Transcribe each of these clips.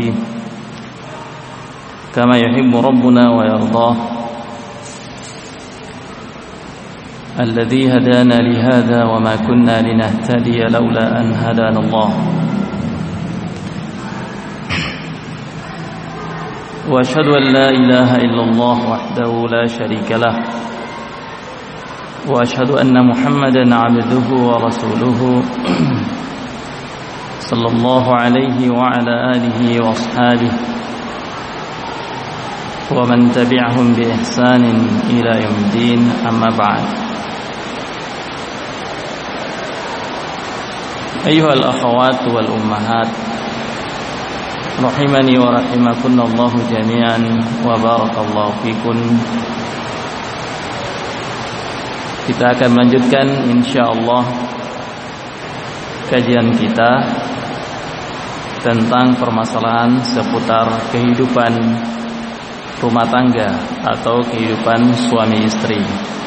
فيه كما يحب ربنا ويرضاه الذي هدانا لهذا وما كنا لنهتدي لولا أن هدانا الله وأشهد أن لا إله إلا الله وحده لا شريك له وأشهد أن محمدا عبده ورسوله صلى الله عليه وعلى آله وأصحابه ومن تبعهم بإحسان إلى يوم الدين أما بعد أيها الأخوات والأمهات rahimani wa rahimakunallahu jami'an wa barakallahu fikum. Kita akan melanjutkan insyaallah kajian kita tentang permasalahan seputar kehidupan rumah tangga atau kehidupan suami istri,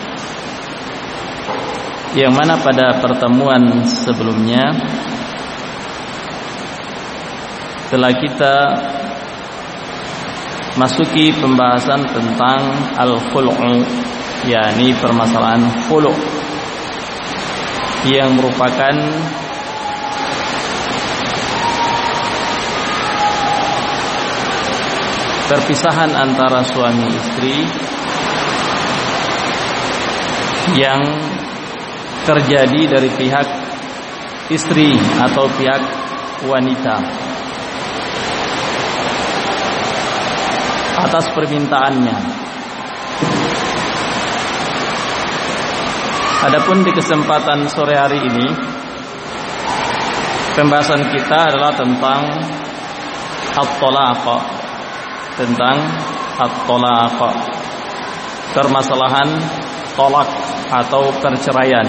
yang mana pada pertemuan sebelumnya telah kita masuki pembahasan tentang al-khulu', yakni permasalahan khulu' yang merupakan perpisahan antara suami istri yang terjadi dari pihak istri atau pihak wanita atas permintaannya. Adapun di kesempatan sore hari ini pembahasan kita adalah tentang at-talaq, permasalahan tolak atau perceraian.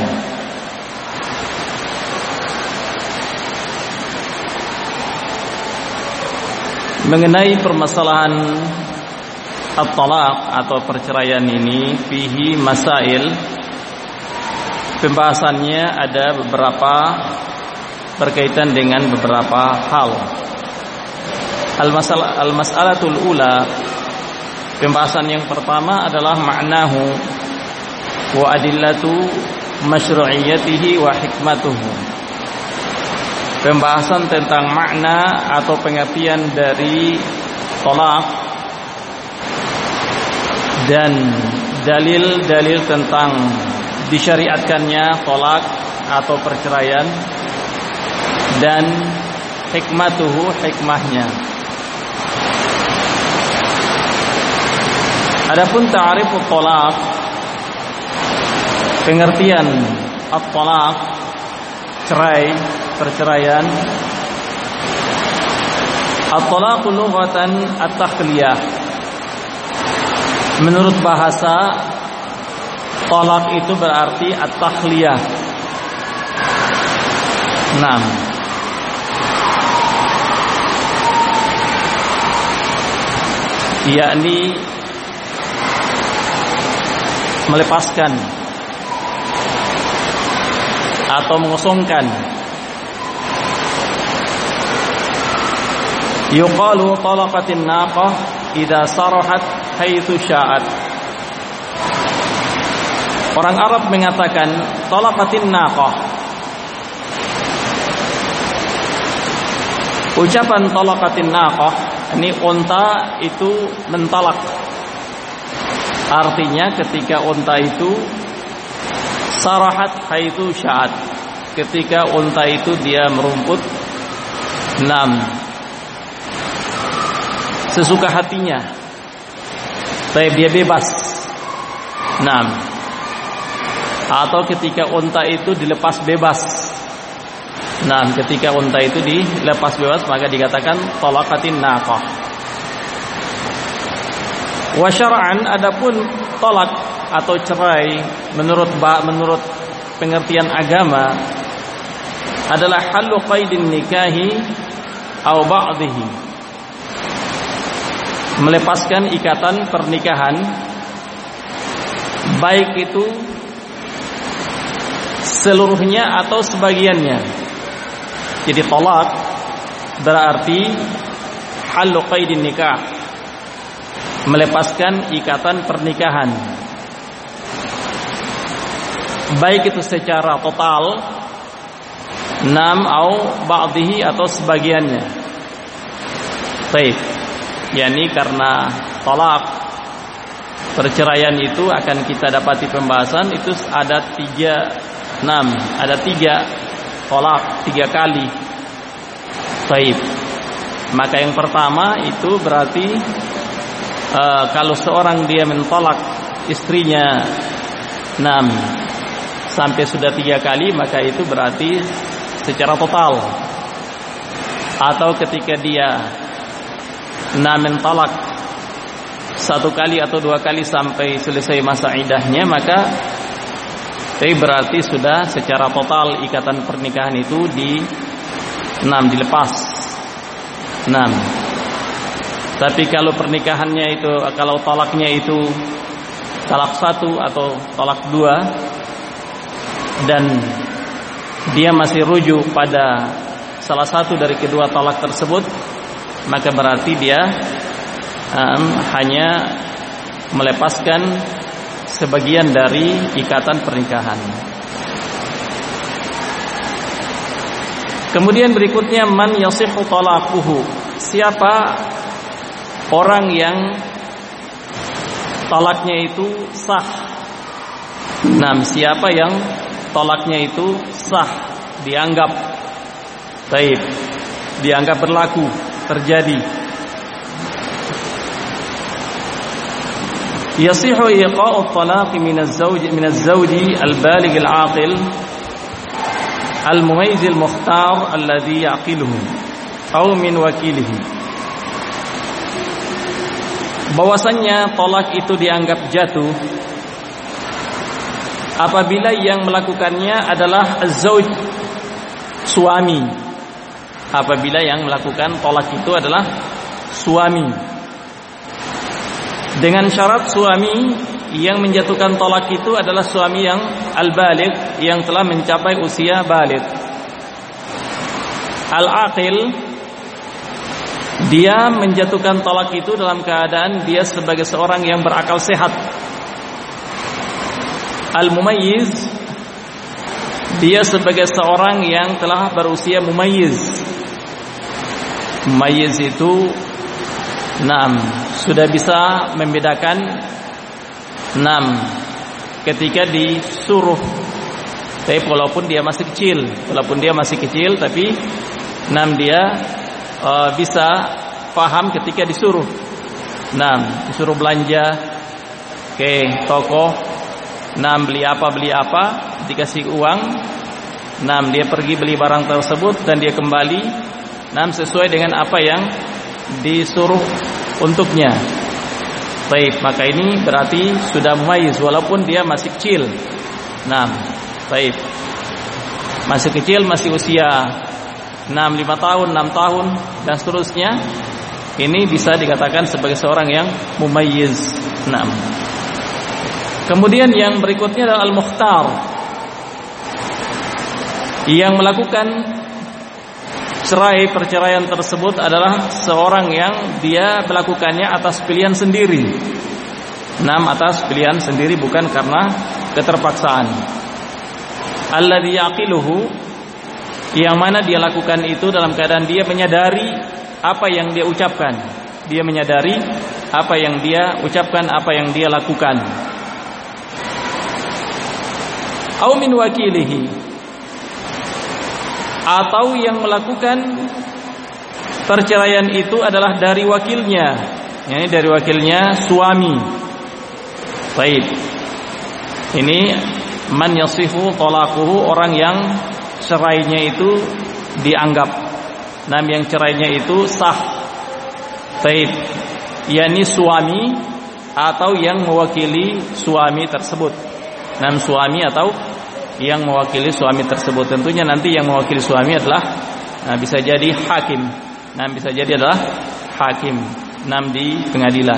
Mengenai permasalahan at-talaq atau perceraian ini, fihi masail, pembahasannya ada beberapa berkaitan dengan beberapa hal. Al-mas'alatul ula, pembahasan yang pertama adalah ma'nahu wa adillatu masyru'iyyatihi wa hikmatuhu. Pembahasan tentang makna atau pengertian dari talaq dan dalil-dalil tentang disyariatkannya talak atau perceraian, dan hikmatuhu, hikmahnya. Adapun ta'rifut talaq, pengertian at-talaq, cerai, perceraian. At-talaqu lughatan at-takhliyah. Menurut bahasa, talak itu berarti at-takhliyah. Yakni melepaskan atau mengosongkan. Yuqalu talaqatin naqah idza sarahat haitsu sya'at. Orang Arab mengatakan talaqatin naqah. Ucapan talaqatin naqah, ini unta itu mentalak. Artinya ketika unta itu sarahat haitsu sya'at, ketika unta itu dia merumput sesuka hatinya, dia bebas. Atau ketika unta itu dilepas bebas. Ketika unta itu dilepas bebas, maka dikatakan talaqatin naqah. Wa syar'an, adapun talak atau cerai menurut pengertian agama adalah halu qaidin nikahi aw ba'dihi, melepaskan ikatan pernikahan, baik itu seluruhnya atau sebagiannya. Jadi talak berarti halu qaidin nikah, melepaskan ikatan pernikahan, baik itu secara total, au ba'dihi, atau sebagiannya. Baik, yakni karena talak, perceraian itu akan kita dapati pembahasan itu ada tiga talak, 3 kali. Baik, maka yang pertama itu berarti kalau seorang dia mentolak istrinya sampai sudah 3 kali, maka itu berarti secara total. Atau ketika dia mentolak 1 kali atau 2 kali sampai selesai masa iddahnya, maka berarti sudah secara total ikatan pernikahan itu dilepas. Tapi kalau pernikahannya itu, kalau talaknya itu talak 1 atau talak 2 dan dia masih rujuk pada salah satu dari kedua talak tersebut, maka berarti dia hanya melepaskan sebagian dari ikatan pernikahan. Kemudian berikutnya, man yasihhu talaquhu, siapa orang yang talaknya itu sah. Siapa yang talaknya itu sah, dianggap baik, dianggap berlaku, terjadi. Yasihu iqa'u at-talaqi min az-zawji al-baligh al-'aqil al-mumayyiz al-mukhtar alladhi yaqiluhu aw min wakilihi. Bahwasannya talak itu dianggap jatuh apabila yang melakukannya adalah az-zawj, suami. Apabila yang melakukan talak itu adalah suami, dengan syarat suami yang menjatuhkan talak itu adalah suami yang al-baligh, yang telah mencapai usia baligh. Al-aqil, dia menjatuhkan talak itu dalam keadaan dia sebagai seorang yang berakal sehat. Al-mumayyiz, dia sebagai seorang yang telah berusia mumayyiz. Mumayyiz itu sudah bisa membedakan ketika disuruh. Tapi walaupun dia masih kecil, tapi dia bisa paham ketika disuruh. Disuruh belanja ke toko, beli apa, dikasih uang, dia pergi beli barang tersebut dan dia kembali sesuai dengan apa yang disuruh untuknya. Baik, maka ini berarti sudah mumayyiz walaupun dia masih kecil. Baik. Masih kecil, masih usia 5 tahun, 6 tahun dan seterusnya. Ini bisa dikatakan sebagai seorang yang mumayyiz. Kemudian yang berikutnya adalah al-mukhtar, yang melakukan perceraian tersebut adalah seorang yang dia melakukannya atas pilihan sendiri. Atas pilihan sendiri, bukan karena keterpaksaan. Alladzi yaqiluhu, yang mana dia lakukan itu dalam keadaan dia menyadari apa yang dia ucapkan. Dia menyadari apa yang dia ucapkan, apa yang dia lakukan. Au min wakilihi, atau yang melakukan perceraian itu adalah dari wakilnya, yakni dari wakilnya suami. Baik. Ini man yasihu talaquhu, orang yang cerainya itu dianggap, yang cerainya itu sah. Baik. yakni suami atau yang mewakili suami tersebut. Suami atau yang mewakili suami tersebut. Tentunya nanti yang mewakili suami adalah bisa jadi hakim. Bisa jadi adalah hakim di pengadilan.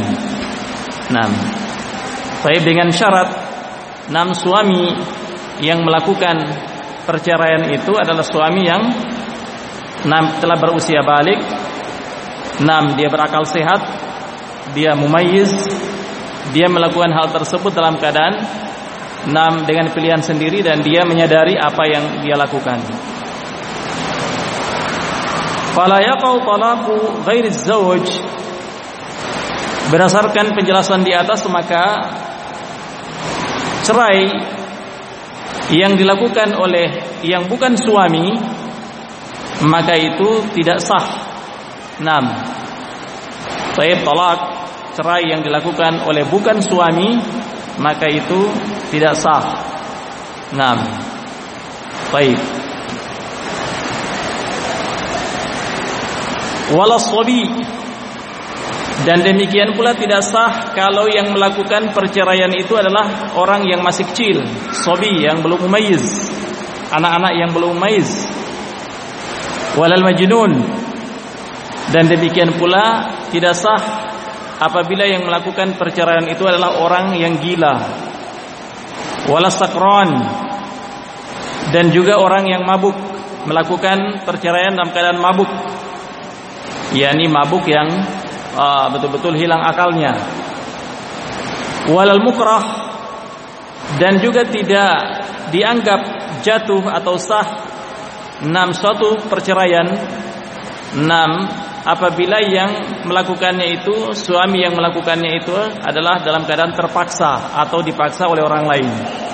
Baik, dengan syarat suami yang melakukan perceraian itu adalah suami yang telah berusia balik dia berakal sehat, dia mumayyiz, dia melakukan hal tersebut dalam keadaan dengan pilihan sendiri dan dia menyadari apa yang dia lakukan. Fala yaqau talaqu ghairi az-zawj. Berdasarkan penjelasan di atas, maka cerai yang dilakukan oleh yang bukan suami maka itu tidak sah. Talak, cerai yang dilakukan oleh bukan suami maka itu tidak sah. Baik. Wala shabi, dan demikian pula tidak sah kalau yang melakukan perceraian itu adalah orang yang masih kecil, shabi yang belum mumayyiz, anak-anak yang belum mumayyiz. Walal majnun, dan demikian pula tidak sah apabila yang melakukan perceraian itu adalah orang yang gila. Walas sakron, dan juga orang yang mabuk, melakukan perceraian dalam keadaan mabuk, yakni mabuk yang betul-betul hilang akalnya. Walal mukrah, dan juga tidak dianggap jatuh atau sah suatu perceraian apabila yang melakukannya itu, suami yang melakukannya itu adalah dalam keadaan terpaksa atau dipaksa oleh orang lain.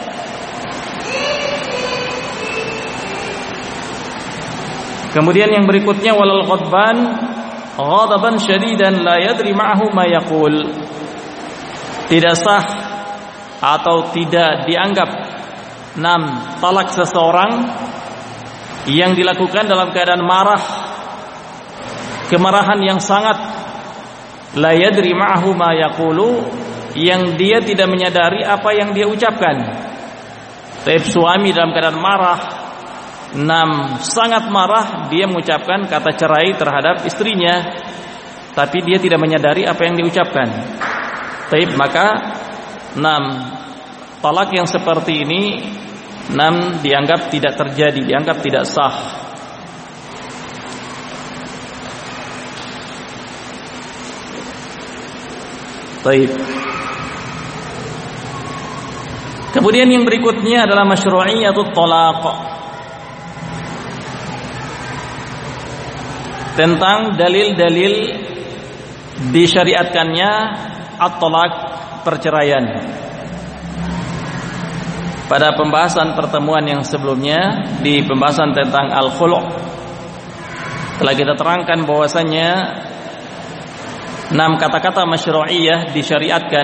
Kemudian yang berikutnya, walal ghadban ghadaban syadidan la yadri ma'ahu ma yaqul. Tidak sah atau tidak dianggap talak seseorang yang dilakukan dalam keadaan marah, kemarahan yang sangat, la yadri ma'ahu ma yaqulu, yang dia tidak menyadari apa yang dia ucapkan. Suami dalam keadaan marah, sangat marah, dia mengucapkan kata cerai terhadap istrinya, tapi dia tidak menyadari apa yang diucapkan. Maka talak yang seperti ini dianggap tidak terjadi, dianggap tidak sah. Kemudian yang berikutnya adalah masyru'iyatut talaq, tentang dalil-dalil disyariatkannya at-talaq, perceraian. Pada pembahasan pertemuan yang sebelumnya, di pembahasan tentang al-khulu', telah kita terangkan bahwasannya 6 kata-kata masyru'iyah disyariatkan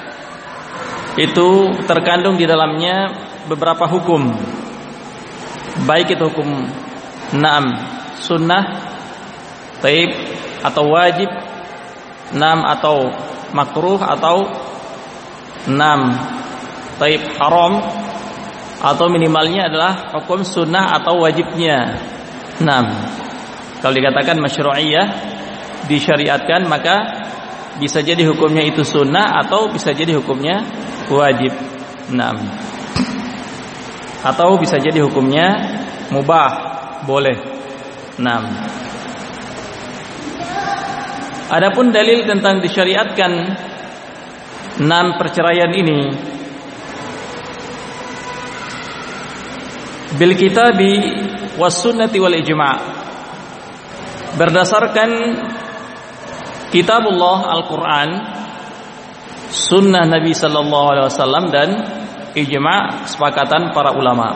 itu terkandung di dalamnya beberapa hukum, baik itu hukum sunnah, atau wajib, atau makruh, atau haram, atau minimalnya adalah hukum sunnah atau wajibnya. Kalau dikatakan masyru'iyah, disyariatkan, maka bisa jadi hukumnya itu sunnah atau bisa jadi hukumnya wajib. Atau bisa jadi hukumnya mubah, boleh. Adapun dalil tentang disyariatkan 6 perceraian ini, bil kitabi was sunnati wal ijma', berdasarkan kitabullah Al-Quran, sunnah Nabi sallallahu alaihi wasallam, dan ijma', kesepakatan para ulama.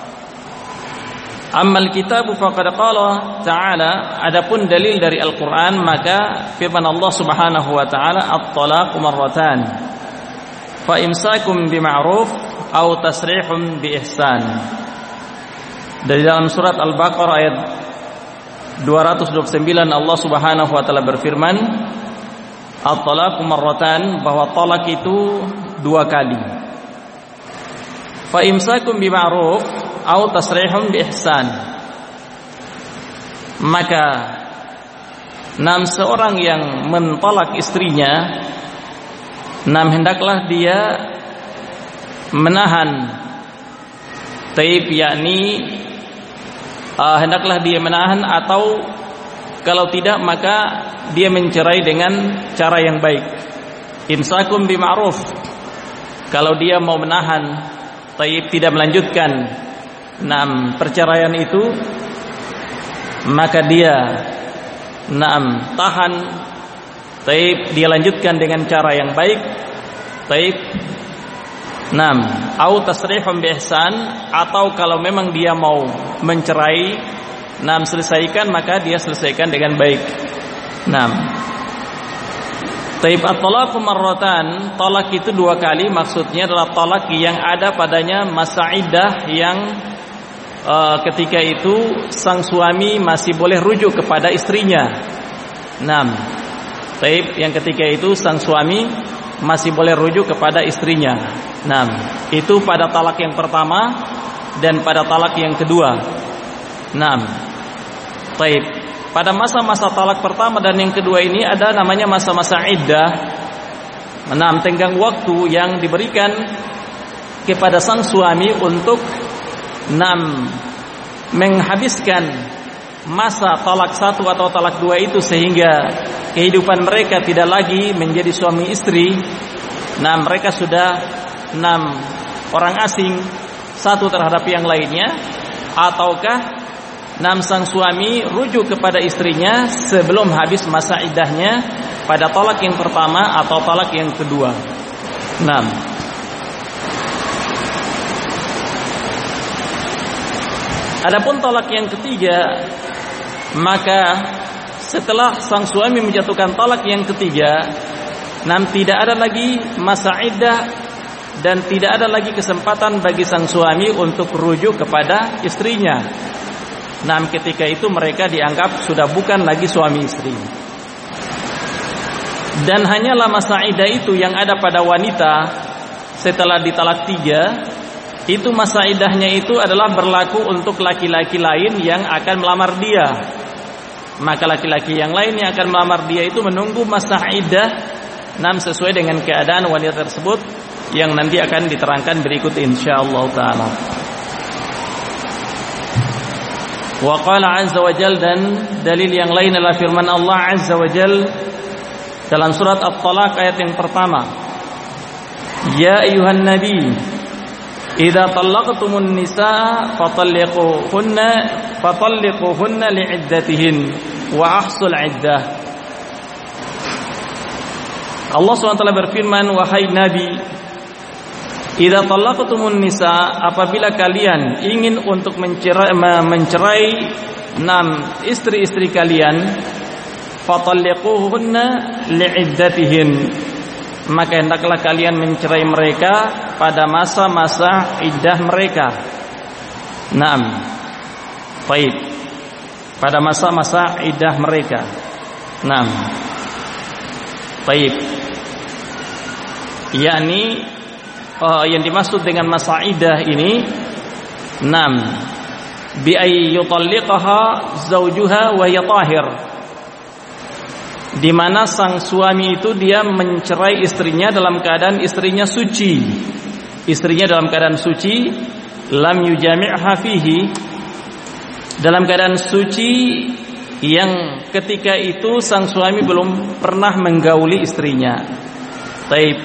Ammal kitabu faqad qala ta'ala, adapun dalil dari Al-Quran, maka firman Allah subhanahu wa ta'ala, at-talaqu marratan, fa imsakum bima'ruf aw tasrihum bi ihsan. Dari dalam surat Al-Baqarah ayat 229, Allah subhanahu wa ta'ala berfirman, at-talaqu marratan, bahwa talak itu 2 kali. Fa imsakum bima'ruf aw tasrihum bi ihsan, maka seorang yang mentalak istrinya, hendaklah dia menahan, yakni hendaklah dia menahan atau Kalau tidak maka dia mencerai dengan cara yang baik. Imsakum bima'ruf. Kalau dia mau menahan, tidak melanjutkan perceraian itu, maka dia tahan, dia lanjutkan dengan cara yang baik. Au tasrihum bi ihsan, atau kalau memang dia mau mencerai, selesaikan, maka dia selesaikan dengan baik. At-talaqu marratan, talak itu 2 kali, maksudnya adalah talak yang ada padanya masa iddah, yang ketika itu sang suami masih boleh rujuk kepada istrinya. Yang ketika itu sang suami masih boleh rujuk kepada istrinya. Itu pada talak yang pertama dan pada talak yang kedua. Pada masa-masa talak pertama dan yang kedua ini ada namanya masa-masa iddah. Tenggang waktu yang diberikan kepada sang suami untuk menghabiskan masa talak 1 atau talak 2 itu, sehingga kehidupan mereka tidak lagi menjadi suami istri. Mereka sudah orang asing satu terhadap yang lainnya, ataukah sang suami rujuk kepada istrinya sebelum habis masa iddahnya pada talak yang pertama atau talak yang kedua. Adapun talak yang ketiga, maka setelah sang suami menjatuhkan talak yang ketiga, tidak ada lagi masa iddah dan tidak ada lagi kesempatan bagi sang suami untuk rujuk kepada istrinya. Ketika itu mereka dianggap sudah bukan lagi suami istri. Dan hanyalah masa iddah itu yang ada pada wanita setelah ditalak 3. Itu masa iddahnya itu adalah berlaku untuk laki-laki lain yang akan melamar dia. Maka laki-laki yang lain yang akan melamar dia itu menunggu masa iddah sesuai dengan keadaan wanita tersebut, yang nanti akan diterangkan berikut insyaallah taala. Wa qala azza wa jalla, dan dalil yang lain adalah firman Allah azza wa jalla dalam surat At-Talaq ayat yang pertama. Ya ayyuhan nabi, idza talaqtumun nisaa fatalliquhunna li'iddatihin wa ahsul iddah. Allah SWT berfirman, wahai nabi, idza talaqtumun nisaa, apabila kalian ingin untuk mencerai istri-istri kalian, fatalliquhunna li'iddatihin, maka hendaklah kalian mencerai mereka pada masa-masa iddah mereka. Baik, pada masa-masa iddah mereka. Baik, yakni yang dimaksud dengan masa iddah ini, bi ay yutalliqaha zawjuha wa hiya tahir, di mana sang suami itu dia mencerai istrinya dalam keadaan istrinya suci. Istrinya dalam keadaan suci, lam yujami'ha fihi, dalam keadaan suci yang ketika itu sang suami belum pernah menggauli istrinya. Taib.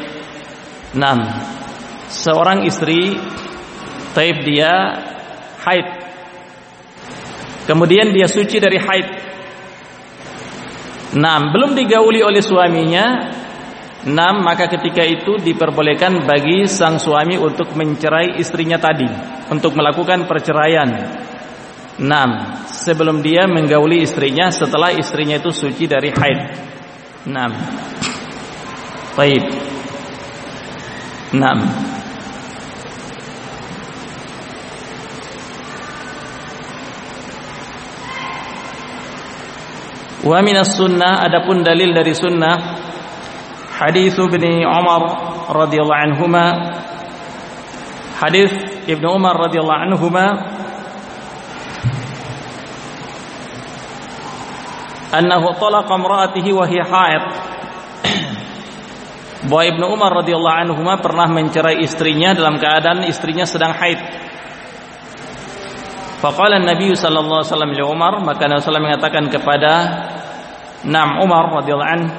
Seorang istri, dia haid, kemudian dia suci dari haid. Belum digauli oleh suaminya. Maka ketika itu diperbolehkan bagi sang suami untuk mencerai istrinya tadi, untuk melakukan perceraian. Sebelum dia menggauli istrinya setelah istrinya itu suci dari haid. Baik. Wa minas sunnah, adapun dalil dari sunnah, hadis Ibnu Umar radhiyallahu anhuma, hadis Ibnu Umar radhiyallahu anhuma, annahu talaqa imra'atihi wa hiya haid, bahwa Ibnu Umar radhiyallahu anhuma pernah mencerai istrinya dalam keadaan istrinya sedang haid. Faqala Nabi sallallahu alaihi wasallam li Umar, maka Nabi sallallahu mengatakan kepada Umar radhiyallahu anhu,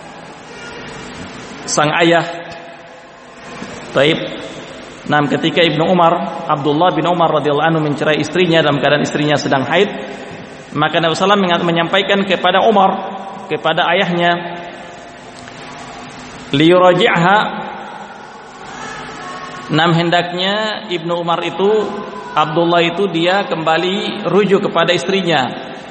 sang ayah. Taib. Ketika Ibnu Umar, Abdullah bin Umar radhiyallahu anhu mencerai istrinya dalam keadaan istrinya sedang haid, maka Nabi sallallahu alaihi wasallam menyampaikan kepada Umar, kepada ayahnya, liyuraji'ha. Hendaknya Ibnu Umar itu, Abdullah itu, dia kembali rujuk kepada istrinya.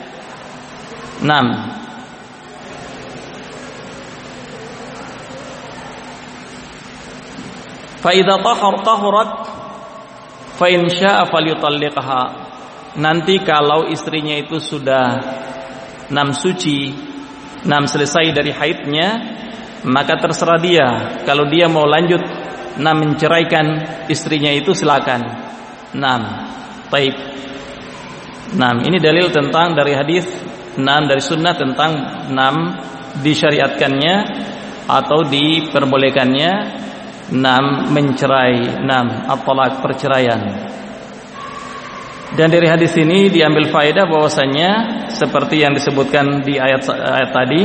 Fa idza tahurat fa in syaa'a falyutalliqha. Nanti kalau istrinya itu sudah suci, selesai dari haidnya, maka terserah dia. Kalau dia mau lanjut menceraikan istrinya itu, silakan. Baik. Ini dalil tentang dari hadis, dari sunnah tentang disyariatkannya atau diperbolehkannya mencerai, at-talaq, perceraian. Dan dari hadis ini diambil faedah bahwasanya seperti yang disebutkan di ayat tadi,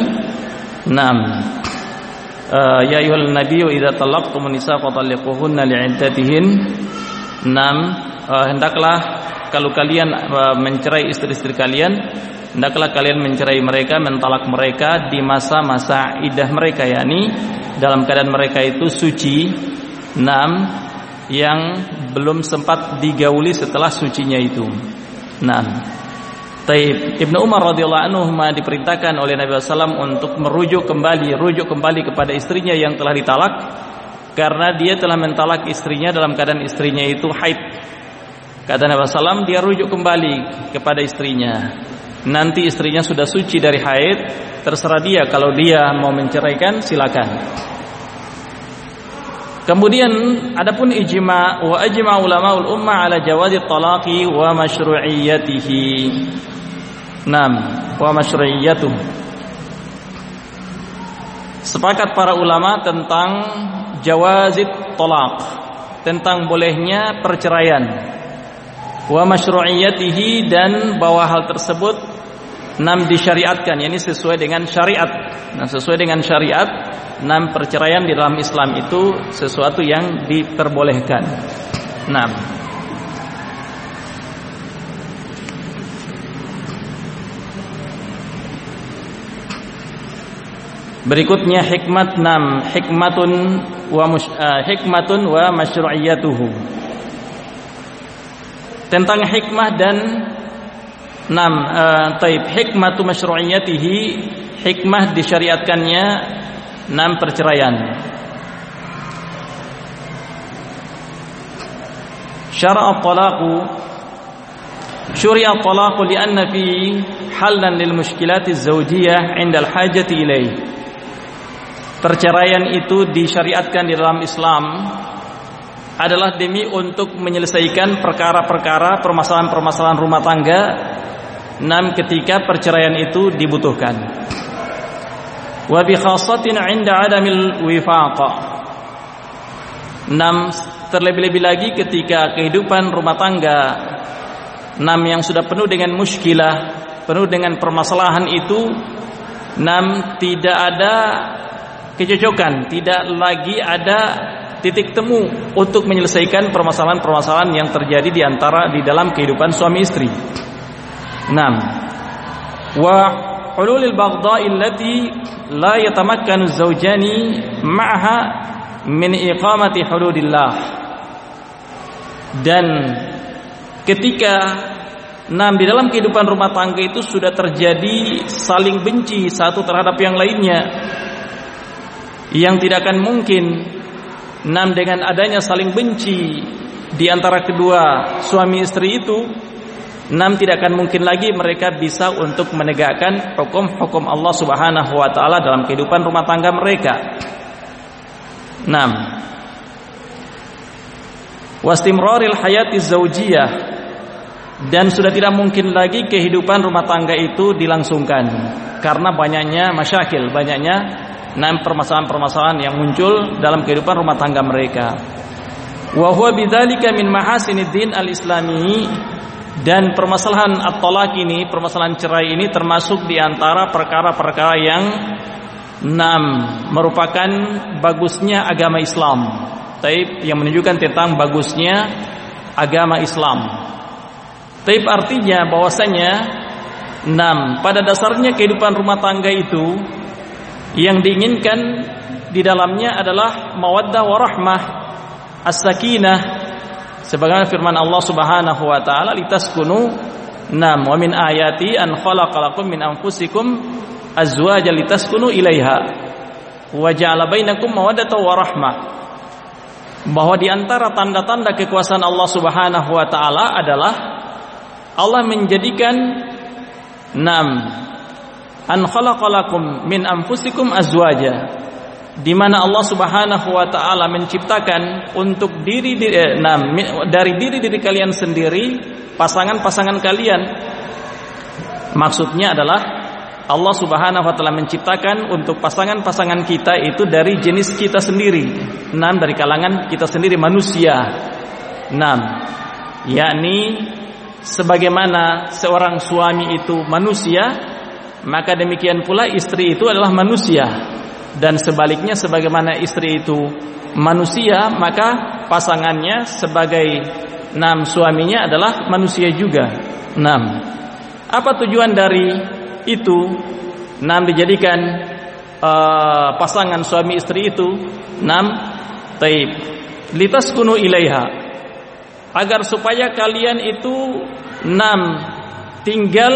ya ayyuhan nabiyyu idza talaqtumun nisa fatalliquhunna li'iddatihin. Hendaklah kalau kalian mencerai istri-istri kalian, hendaklah kalian mencerai mereka, mentalak mereka di masa-masa iddah mereka, yakni dalam keadaan mereka itu suci, yang belum sempat digauli setelah sucinya itu. Taib. Ibnu Umar radhiyallahu anhu diperintahkan oleh Nabi SAW untuk rujuk kembali kepada istrinya yang telah ditalak, karena dia telah mentalak istrinya dalam keadaan istrinya itu haid. Kata Nabi SAW, dia rujuk kembali kepada istrinya. Nanti istrinya sudah suci dari haid, terserah dia, kalau dia mau menceraikan silakan. Kemudian adapun ijma' wa ajma' ulamaul ummah ala jawazi talaqi wa masyru'iyyatihi. Wa masyru'iyyatuh. Sepakat para ulama tentang jawazit talaq, tentang bolehnya perceraian. Wa masyru'iyyatihi, dan bahwa hal tersebut disyariatkan, yakni sesuai dengan syariat. Sesuai dengan syariat, perceraian di dalam Islam itu sesuatu yang diperbolehkan. Berikutnya hikmatun wa masyru'iyyatuhu. Tentang hikmah dan hikmatu masyru'iyyatihi, hikmah disyariatkannya perceraian. Syuri'a at-talaqu li'anna fi halan lil mushkilati az-zawjiyyah 'inda al-hajati ilaih. Perceraian itu disyariatkan di dalam Islam adalah demi untuk menyelesaikan perkara-perkara, permasalahan-permasalahan rumah tangga ketika perceraian itu dibutuhkan. Wa bi khassatin 'inda 'adamil wifaq. Terlebih-lebih lagi ketika kehidupan rumah tangga yang sudah penuh dengan muskilah, penuh dengan permasalahan itu, tidak ada kecocokan, tidak lagi ada titik temu untuk menyelesaikan permasalahan-permasalahan yang terjadi di dalam kehidupan suami istri. Wa hululil baghdha'i allati la yatamakkanu az-zawjani ma'aha min iqamati hududillah. Dan ketika di dalam kehidupan rumah tangga itu sudah terjadi saling benci satu terhadap yang lainnya, yang tidak akan mungkin dengan adanya saling benci di antara kedua suami istri itu, tidak akan mungkin lagi mereka bisa untuk menegakkan hukum-hukum Allah Subhanahu wa taala dalam kehidupan rumah tangga mereka. Wastimraril hayati zaujiyah, dan sudah tidak mungkin lagi kehidupan rumah tangga itu dilangsungkan karena banyaknya masyakil, banyaknya permasalahan-permasalahan yang muncul dalam kehidupan rumah tangga mereka. Wa huwa bidzalika min mahasiniddin al-islami, Dan permasalahan at-talaq ini, permasalahan cerai ini termasuk di antara perkara-perkara yang merupakan bagusnya agama Islam. Yang menunjukkan tentang bagusnya agama Islam. Artinya bahwasanya pada dasarnya kehidupan rumah tangga itu yang diinginkan di dalamnya adalah mawaddah warahmah, as-sakinah, sebagaimana firman Allah Subhanahu wa taala, litaskunu wa min ayati an khalaqalakum min anfusikum azwajan litaskunu ilaiha wa ja'ala bainakum mawaddatan warahmah. Bahwa di antara tanda-tanda kekuasaan Allah Subhanahu wa taala adalah Allah menjadikan an khalaqalakum min anfusikum azwaja, di mana Allah Subhanahu wa taala menciptakan untuk dari diri kalian sendiri pasangan-pasangan kalian. Maksudnya adalah Allah Subhanahu wa taala menciptakan untuk pasangan-pasangan kita itu dari jenis kita sendiri, dari kalangan kita sendiri manusia. Yakni sebagaimana seorang suami itu manusia, maka demikian pula istri itu adalah manusia. Dan sebaliknya, sebagaimana istri itu manusia, maka pasangannya sebagai suaminya adalah manusia juga. Apa tujuan dari itu? Dijadikan pasangan suami istri itu litaskunu ilaiha, agar supaya kalian itu tinggal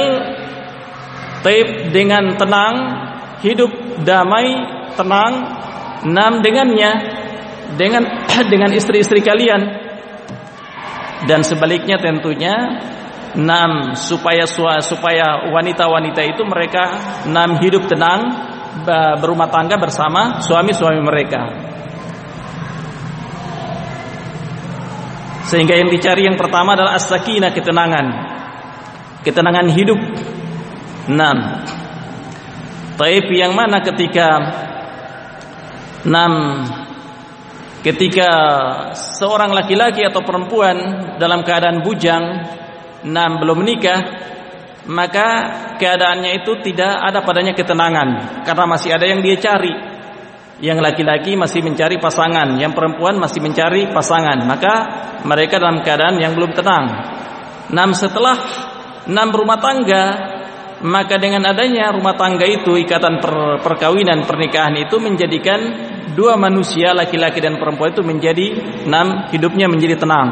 dengan tenang, hidup damai, tenang dengannya, dengan istri-istri kalian. Dan sebaliknya tentunya supaya wanita-wanita itu mereka hidup tenang, berumah tangga bersama suami-suami mereka. Sehingga yang dicari yang pertama adalah as-sakinah, ketenangan hidup. Yang mana ketika seorang laki-laki atau perempuan dalam keadaan bujang, belum menikah, maka keadaannya itu tidak ada padanya ketenangan, karena masih ada yang dia cari. Yang laki-laki masih mencari pasangan, yang perempuan masih mencari pasangan, maka mereka dalam keadaan yang belum tenang. Setelah berumah tangga, maka dengan adanya rumah tangga itu, ikatan perkawinan, pernikahan itu menjadikan dua manusia, laki-laki dan perempuan itu menjadi hidupnya menjadi tenang.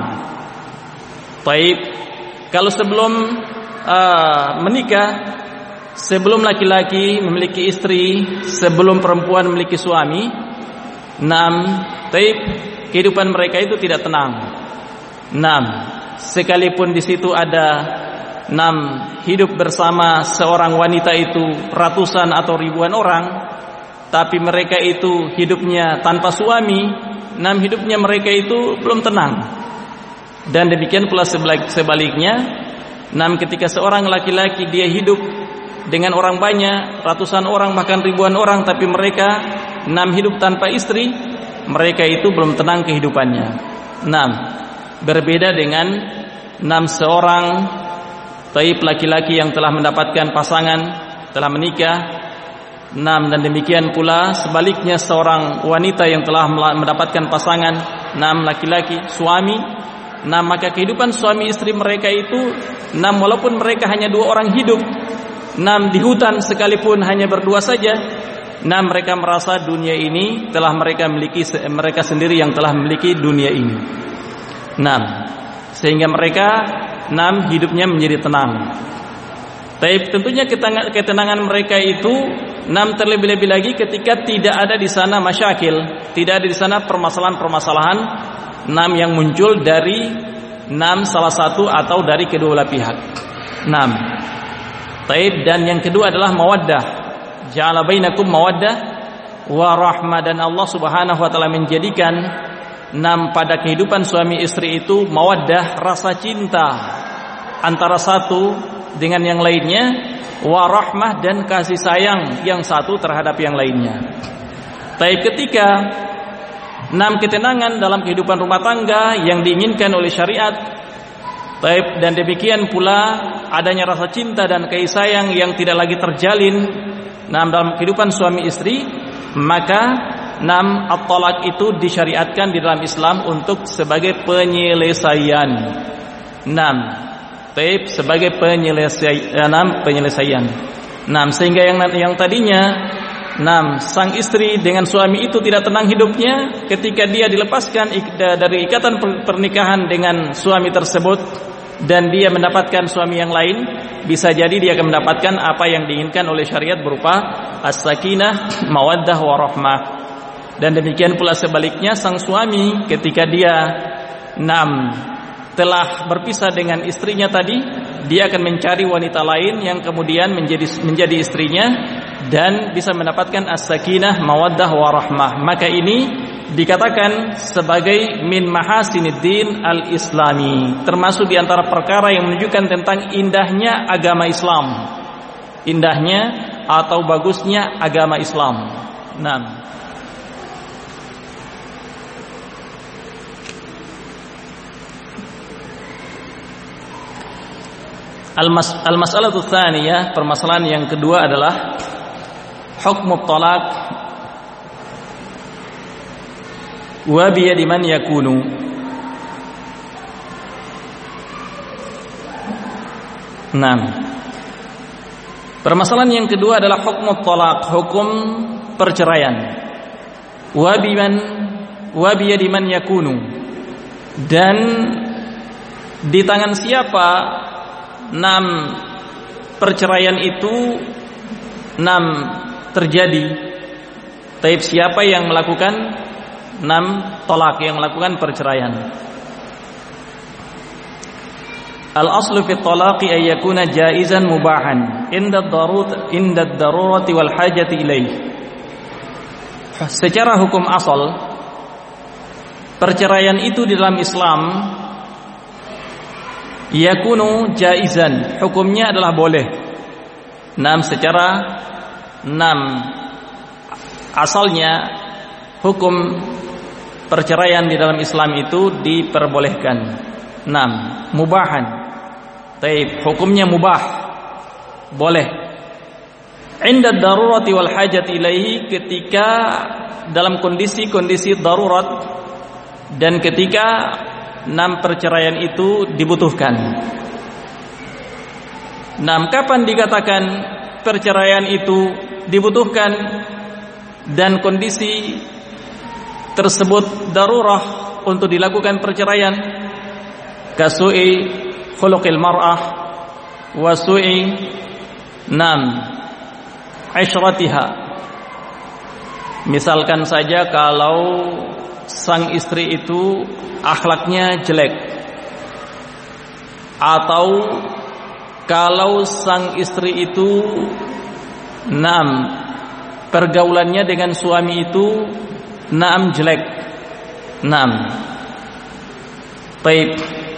Kalau sebelum menikah, sebelum laki-laki memiliki istri, sebelum perempuan memiliki suami, kehidupan mereka itu tidak tenang. Sekalipun di situ ada hidup bersama seorang wanita itu ratusan atau ribuan orang, tapi mereka itu hidupnya tanpa suami, hidupnya mereka itu belum tenang. Dan demikian pula sebaliknya, ketika seorang laki-laki dia hidup dengan orang banyak, ratusan orang bahkan ribuan orang, tapi mereka hidup tanpa istri, mereka itu belum tenang kehidupannya. Berbeda dengan seorang laki-laki yang telah mendapatkan pasangan, telah menikah. Dan demikian pula sebaliknya, seorang wanita yang telah mendapatkan pasangan, laki-laki, suami, maka kehidupan suami istri mereka itu, walaupun mereka hanya dua orang hidup, di hutan sekalipun hanya berdua saja, mereka merasa dunia ini telah mereka miliki, mereka sendiri yang telah memiliki dunia ini. Sehingga mereka hidupnya menjadi tenang. Tapi tentunya ketenangan mereka itu terlebih-lebih lagi ketika tidak ada di sana masyakil, tidak ada di sana permasalahan-permasalahan yang muncul dari salah satu atau dari kedua belah pihak. Dan yang kedua adalah mawaddah. Ja'ala bainakum mawaddah wa rahmah, dan Allah Subhanahu wa taala menjadikan pada kehidupan suami istri itu mawaddah, rasa cinta antara satu dengan yang lainnya, wa rahmah, dan kasih sayang yang satu terhadap yang lainnya. Tapi ketika ketenangan dalam kehidupan rumah tangga yang diinginkan oleh syariat, Taib, dan demikian pula adanya rasa cinta dan kasih sayang yang tidak lagi terjalin dalam kehidupan suami istri, maka at-talaq itu disyariatkan di dalam Islam untuk sebagai penyelesaian. Taib, sebagai penyelesaian. Sehingga yang tadinya sang istri dengan suami itu tidak tenang hidupnya, ketika dia dilepaskan dari ikatan pernikahan dengan suami tersebut dan dia mendapatkan suami yang lain, bisa jadi dia akan mendapatkan apa yang diinginkan oleh syariat berupa as-sakinah, mawaddah, warahmah. Dan demikian pula sebaliknya, sang suami ketika dia telah berpisah dengan istrinya tadi, dia akan mencari wanita lain yang kemudian menjadi istrinya dan bisa mendapatkan as-sakinah, mawaddah, warahmah. Maka ini dikatakan sebagai min mahasiniddin al-islami, termasuk di antara perkara yang menunjukkan tentang indahnya agama Islam, indahnya atau bagusnya agama Islam. Al-mas'alatu tsaniyah, permasalahan yang kedua adalah hukmu talaq wa biyadi man yakunu. Permasalahan yang kedua adalah hukmu talaq, hukum perceraian. Wa biyadi man yakunu, dan di tangan siapa perceraian itu terjadi. Taib, siapa yang melakukan talak, yang melakukan perceraian. Al-aslu fi talaqi ay yakuna jaizan mubahan inda ad-darurati wal hajati ilaih. Secara hukum asal, perceraian itu di dalam Islam yakunu jaizan, hukumnya adalah boleh. Secara asalnya hukum perceraian di dalam Islam itu diperbolehkan. Mubahan. Taib, hukumnya mubah, boleh. Inda darurati wal hajat ilaihi, ketika dalam kondisi-kondisi darurat dan ketika perceraian itu dibutuhkan. Kapan dikatakan perceraian itu dibutuhkan dan kondisi tersebut darurah untuk dilakukan perceraian? Kasu'i khuluqil mar'ah wa su'i ishratiha. Misalkan saja kalau sang istri itu akhlaknya jelek, atau kalau sang istri itu pergaulannya dengan suami itu jelek. Baik.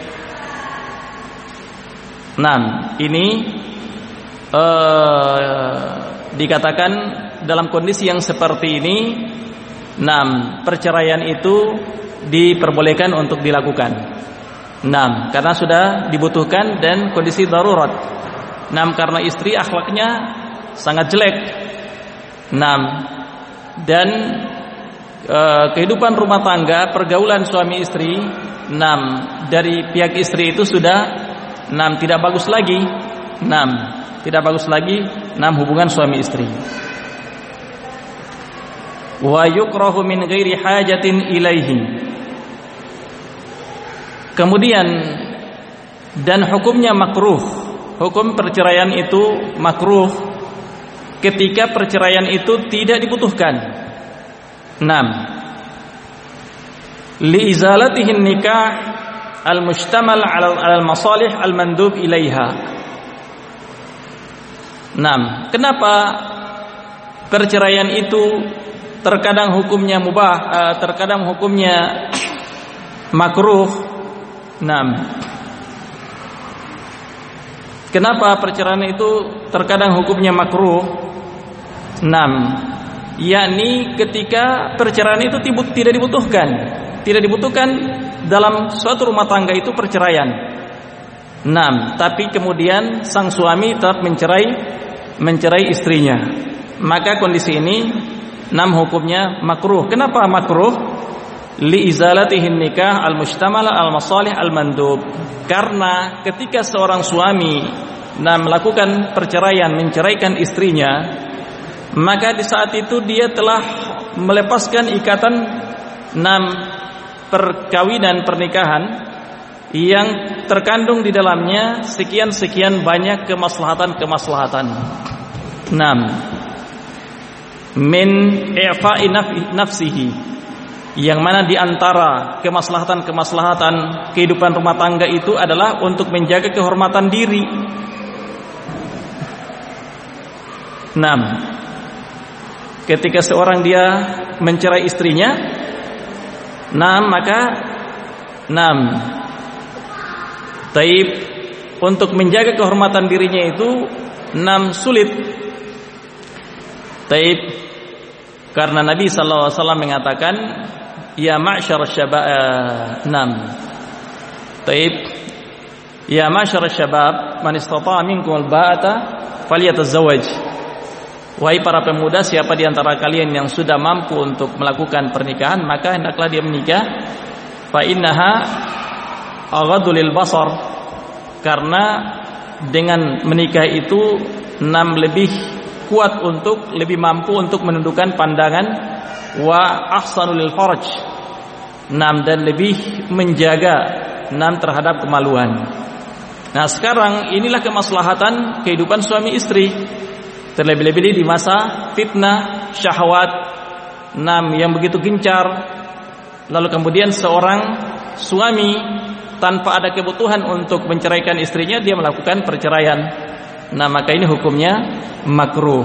Ini dikatakan dalam kondisi yang seperti ini, perceraian itu diperbolehkan untuk dilakukan. Karena sudah dibutuhkan dan kondisi darurat. Karena istri akhlaknya sangat jelek. Dan kehidupan rumah tangga, pergaulan suami istri, dari pihak istri itu sudah tidak bagus lagi. Tidak bagus lagi hubungan suami istri. Wa yukrahu min ghairi hajatin ilaihi. Kemudian, dan hukumnya makruh. Hukum perceraian itu makruh ketika perceraian itu tidak dibutuhkan. Liizalatihin nikah al-mushtamal 'ala al-masalih al-mandub ilaiha. Kenapa perceraian itu terkadang hukumnya mubah, terkadang hukumnya makruh? Kenapa perceraian itu terkadang hukumnya makruh? Yakni ketika perceraian itu tidak dibutuhkan dalam suatu rumah tangga itu perceraian. Tapi kemudian sang suami tetap mencerai istrinya. Maka kondisi ini hukumnya makruh. Kenapa makruh? Li izalatihin nikah al-mushtamala al-masalih al-mandub. Karena ketika seorang suami melakukan perceraian, menceraikan istrinya, maka di saat itu dia telah melepaskan ikatan perkawinan, pernikahan yang terkandung di dalamnya sekian banyak kemaslahatan. Min i'fa'i nafsihi, yang mana di antara kemaslahatan kehidupan rumah tangga itu adalah untuk menjaga kehormatan diri. Ketika seorang dia mencerai istrinya, maka taib untuk menjaga kehormatan dirinya itu sulit. Taib, karena Nabi sallallahu alaihi wasallam mengatakan, ya ma'syar syabab, taib, ya ma'syar syabab, man istata'a minkum al-ba'ata falyatazawwaj. Wahai para pemuda, siapa di antara kalian yang sudah mampu untuk melakukan pernikahan, maka hendaklah dia menikah. Fa innaha aghaddu lil basar, karena dengan menikah itu lebih kuat, lebih mampu untuk menundukkan pandangan, wa ahsanu lil farj, dan lebih menjaga terhadap kemaluan. Sekarang inilah kemaslahatan kehidupan suami istri. Terlebih-lebih di masa fitnah syahwat yang begitu gencar. Lalu kemudian seorang suami tanpa ada kebutuhan untuk menceraikan istrinya, dia melakukan perceraian. Maka ini hukumnya makruh.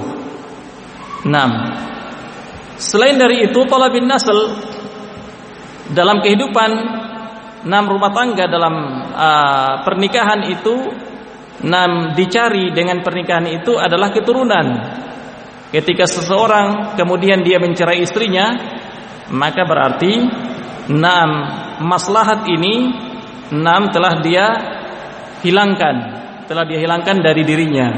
Selain dari itu, talabin nasl, dalam kehidupan rumah tangga, dalam pernikahan itu dicari dengan pernikahan itu adalah keturunan. Ketika seseorang kemudian dia mencerai istrinya, maka berarti maslahat ini telah dia hilangkan dari dirinya.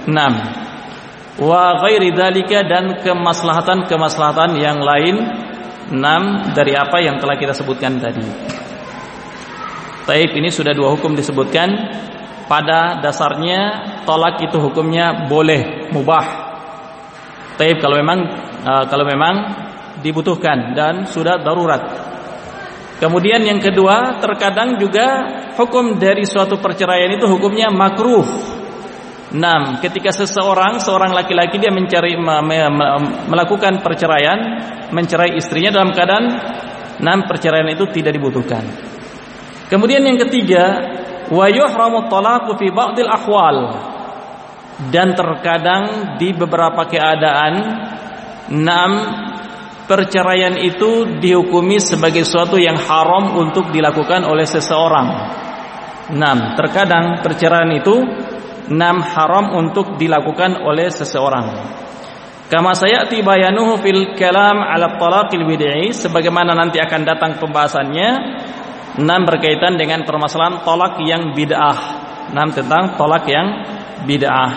Wa ghairi dzalika, dan kemaslahatan yang lain dari apa yang telah kita sebutkan tadi. Taib, ini sudah 2 hukum disebutkan. Pada dasarnya tolak itu hukumnya boleh, mubah. Taib, kalau memang dibutuhkan dan sudah darurat. Kemudian yang kedua, terkadang juga hukum dari suatu perceraian itu hukumnya makruh. Ketika seorang laki-laki dia melakukan perceraian, mencerai istrinya dalam keadaan perceraian itu tidak dibutuhkan. Kemudian yang ketiga, wa yuhramu talaqu fi ba'dil ahwal, dan terkadang di beberapa keadaan perceraian itu dihukumi sebagai sesuatu yang haram untuk dilakukan oleh seseorang. Terkadang perceraian itu haram untuk dilakukan oleh seseorang. Kama sayati bayanuhu fil kalam ala talaqil bid'i, sebagaimana nanti akan datang pembahasannya berkaitan dengan permasalahan tolak yang bid'ah. Tentang tolak yang bid'ah.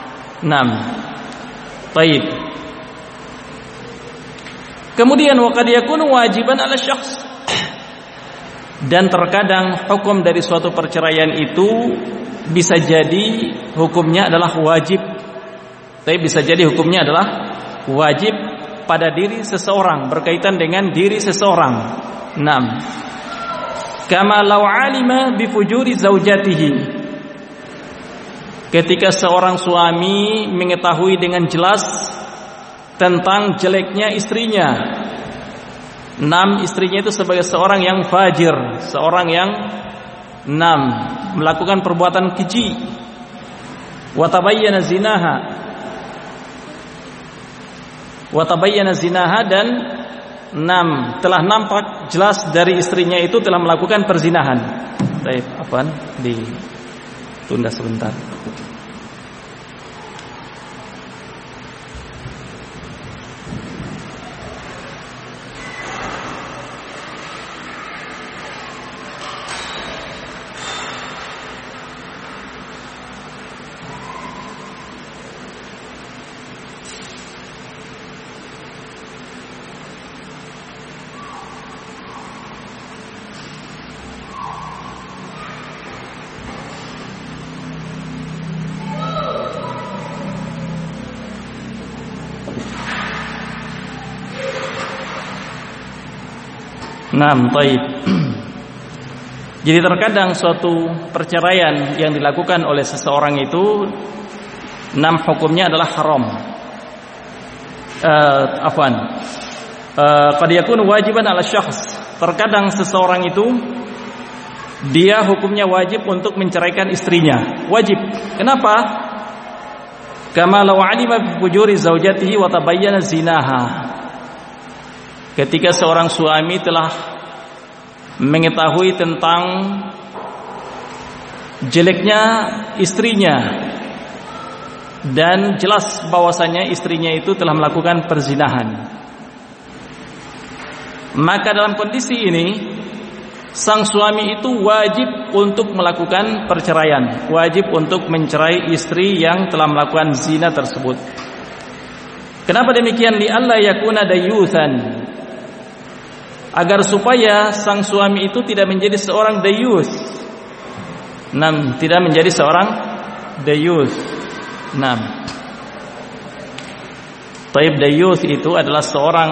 Baik. Kemudian waqad yakunu wajiban 'ala syakhs, dan terkadang hukum dari suatu perceraian itu bisa jadi hukumnya adalah wajib. Tapi bisa jadi hukumnya adalah wajib pada diri seseorang, berkaitan dengan diri seseorang. Kama law alima bi fujuri zaujatihi, ketika seorang suami mengetahui dengan jelas tentang jeleknya istrinya. Istrinya itu sebagai seorang yang fajir, seorang yang melakukan perbuatan keji. Wa tabayyana zinaha, dan telah nampak jelas dari istrinya itu telah melakukan perzinahan. Baik, ditunda sebentar. Naam, baik. Jadi terkadang suatu perceraian yang dilakukan oleh seseorang itu hukumnya adalah haram. Qad yakunu wajiban 'ala syakhs. Terkadang seseorang itu dia hukumnya wajib untuk menceraikan istrinya. Wajib. Kenapa? Kama law 'alima bi fujuri zaujatihi wa tabayyana zinaha. Ketika seorang suami telah mengetahui tentang jeleknya istrinya dan jelas bahwasanya istrinya itu telah melakukan perzinahan, maka dalam kondisi ini sang suami itu wajib untuk melakukan perceraian, wajib untuk mencerai istri yang telah melakukan zina tersebut. Kenapa demikian? Li alla yakuna dayyuthan, agar supaya sang suami itu tidak menjadi seorang dayus. Tidak menjadi seorang dayus. Taib dayus itu adalah seorang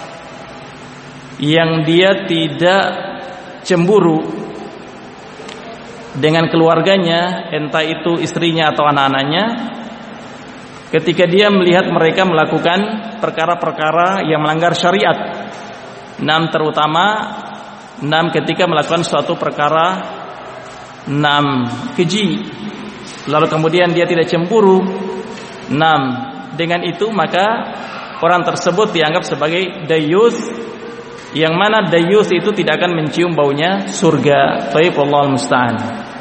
yang dia tidak cemburu dengan keluarganya, entah itu istrinya atau anak-anaknya, ketika dia melihat mereka melakukan perkara-perkara yang melanggar syariat. Terutama ketika melakukan suatu perkara keji, lalu kemudian dia tidak cemburu. Dengan itu maka orang tersebut dianggap sebagai dayus, yang mana dayus itu tidak akan mencium baunya surga. Wallahul musta'an.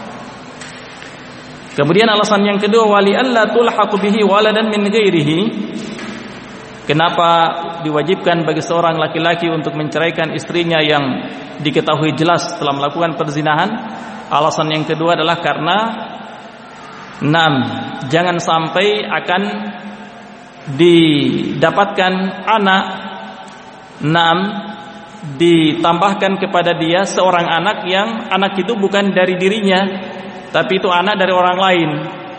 Kemudian alasan yang kedua, wali alla tulhaqu bihi waladan min ghairihi. Kenapa diwajibkan bagi seorang laki-laki untuk menceraikan istrinya yang diketahui jelas telah melakukan perzinahan? Alasan yang kedua adalah karena jangan sampai akan didapatkan anak, ditambahkan kepada dia seorang anak yang anak itu bukan dari dirinya, tapi itu anak dari orang lain.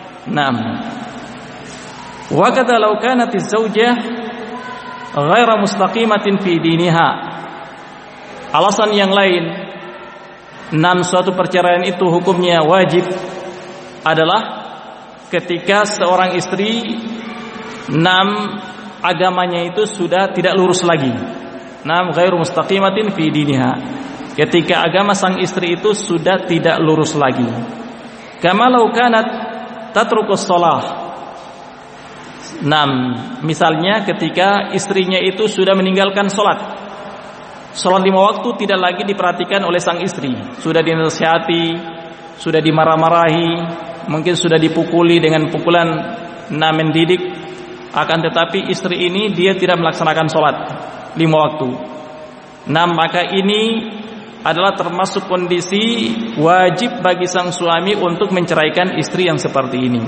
Wa kadza law kanat az-zaujah ghaira mustaqimatin fi diniha. Alasan yang lain, suatu perceraian itu hukumnya wajib adalah ketika seorang istri agamanya itu sudah tidak lurus lagi. Ghairu mustaqimatin fi diniha. Ketika agama sang istri itu sudah tidak lurus lagi. Kama law kanat tatrukus shalah. Misalnya ketika istrinya itu sudah meninggalkan sholat 5 waktu tidak lagi diperhatikan oleh sang istri, sudah dinasihati, sudah dimarah-marahi, mungkin sudah dipukuli dengan pukulan mendidik, akan tetapi istri ini dia tidak melaksanakan sholat 5 waktu. Maka ini adalah termasuk kondisi wajib bagi sang suami untuk menceraikan istri yang seperti ini.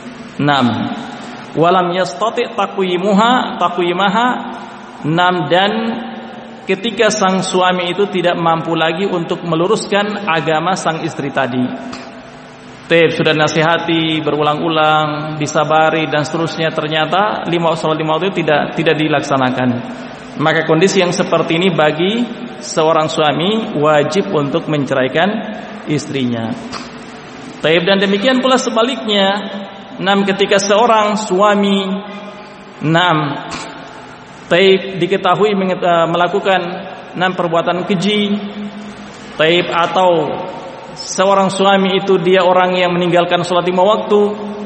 Walam yastati taqwimaha, dan ketika sang suami itu tidak mampu lagi untuk meluruskan agama sang istri tadi. Sudah nasihati berulang-ulang, disabari dan seterusnya, ternyata sholat 5 waktu itu tidak dilaksanakan. Maka kondisi yang seperti ini bagi seorang suami wajib untuk menceraikan istrinya. Dan demikian pula sebaliknya, ketika seorang suami diketahui melakukan perbuatan keji, atau seorang suami itu dia orang yang meninggalkan sholat 5 waktu,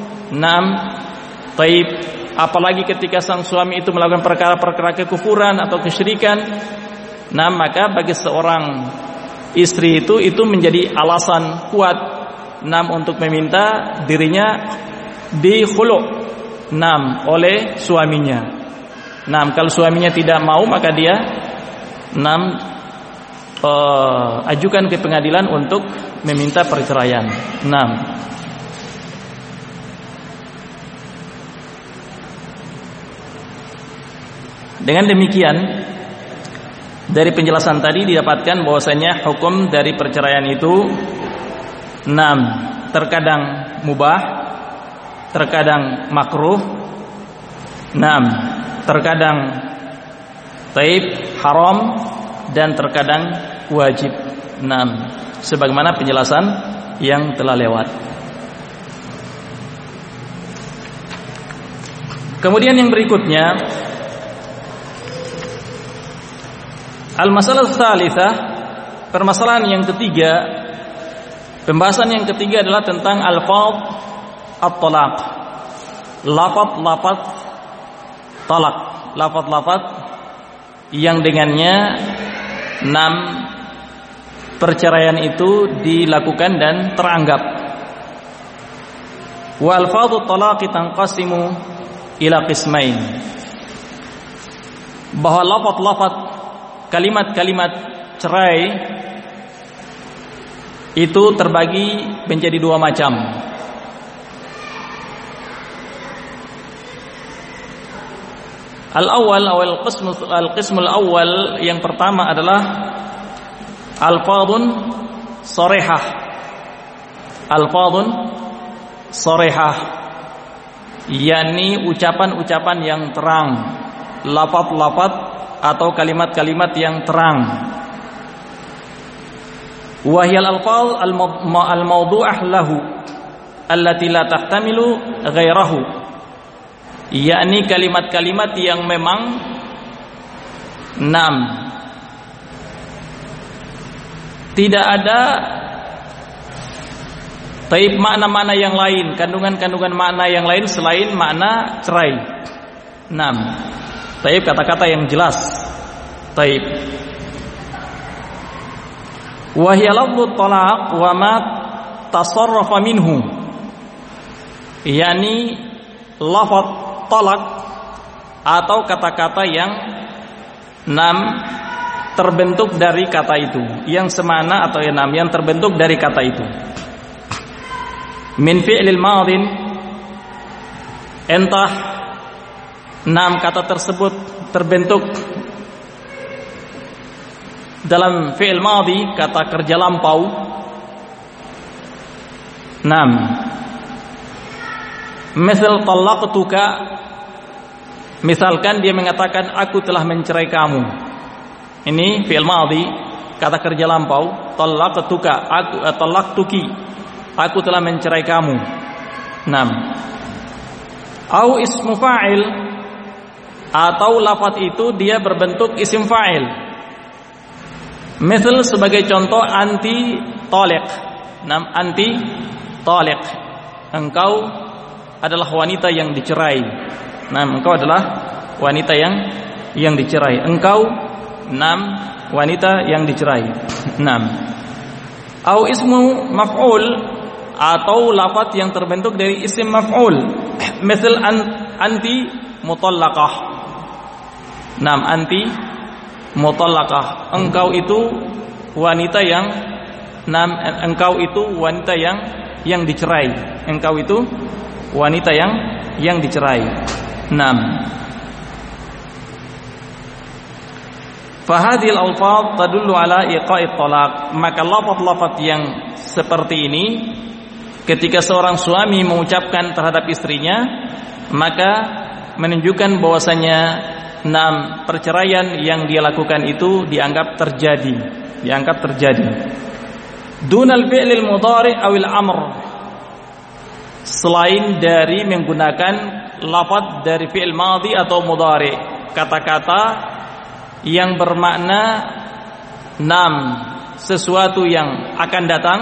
apalagi ketika sang suami itu melakukan perkara-perkara kekufuran atau kesyirikan, maka bagi seorang istri itu menjadi alasan kuat untuk meminta dirinya dikhulu' oleh suaminya. Kalau suaminya tidak mau, maka dia ajukan ke pengadilan untuk meminta perceraian. Dengan demikian, dari penjelasan tadi didapatkan bahwasanya hukum dari perceraian itu terkadang mubah, terkadang makruh, terkadang haram, dan terkadang wajib. Sebagaimana penjelasan yang telah lewat. Kemudian yang berikutnya, al-masalah tsalitsah, permasalahan yang ketiga, pembahasan yang ketiga adalah tentang alfaz at-talaq. Lafaz-lafaz talak, lafaz-lafaz yang dengannya 6 perceraian itu dilakukan dan teranggap. Wa alfazut talaqi tanqasimu ila qismain. Bahwa lafaz-lafaz kalimat-kalimat cerai itu terbagi menjadi 2 macam. Al-awwal al-qismul awwal, yang pertama adalah alfadhun sharihah. Alfadhun sharihah, yakni ucapan-ucapan yang terang, lafaz-lafaz atau kalimat-kalimat yang terang. Wa hiya al-alfaz al-mawdu'ah lahu allati la tahtamilu ghairahu, yakni kalimat-kalimat yang memang 6 tidak ada taib makna-makna yang lain, kandungan-kandungan makna yang lain selain makna cerai. 6 taib kata-kata yang jelas. Taib wa hiya lafdhu talaq wa ma tasarrafa minhu, yakni lafaz talak atau kata-kata yang 6 terbentuk dari kata itu, yang semana atau yang 6 yang terbentuk dari kata itu. Min fi'lil madin, entah 6 kata tersebut terbentuk dalam fi'il madhi, kata kerja lampau. 6 misal talaqtuka, misalkan dia mengatakan aku telah mencerai kamu. Ini fi'il madhi, kata kerja lampau. Talaqtuka, aku talaqtuki, aku telah mencerai kamu. 6 au ismu fa'il, atau lafaz itu dia berbentuk isim fa'il. Misal sebagai contoh anti taliq. 6 anti taliq, engkau adalah wanita yang dicerai. Engkau adalah wanita yang dicerai. Engkau 6 wanita yang dicerai. 6 au ismu maf'ul, atau lafaz yang terbentuk dari isim maf'ul. Misal anti mutallaqah. 6 anti mutallaqah, engkau itu wanita yang 6 engkau itu wanita yang dicerai. Engkau itu wanita yang dicerai. 6 fahadhil alfaz tadullu ala iqa'it talaq, maka lafaz-lafaz yang seperti ini ketika seorang suami mengucapkan terhadap istrinya, maka menunjukkan bahwasanya 6 perceraian yang dia lakukan itu dianggap terjadi. Dunal fi'lil mudhari' awil amr, selain dari menggunakan lafaz dari fi'il madhi atau mudhari', kata-kata yang bermakna 6 sesuatu yang akan datang,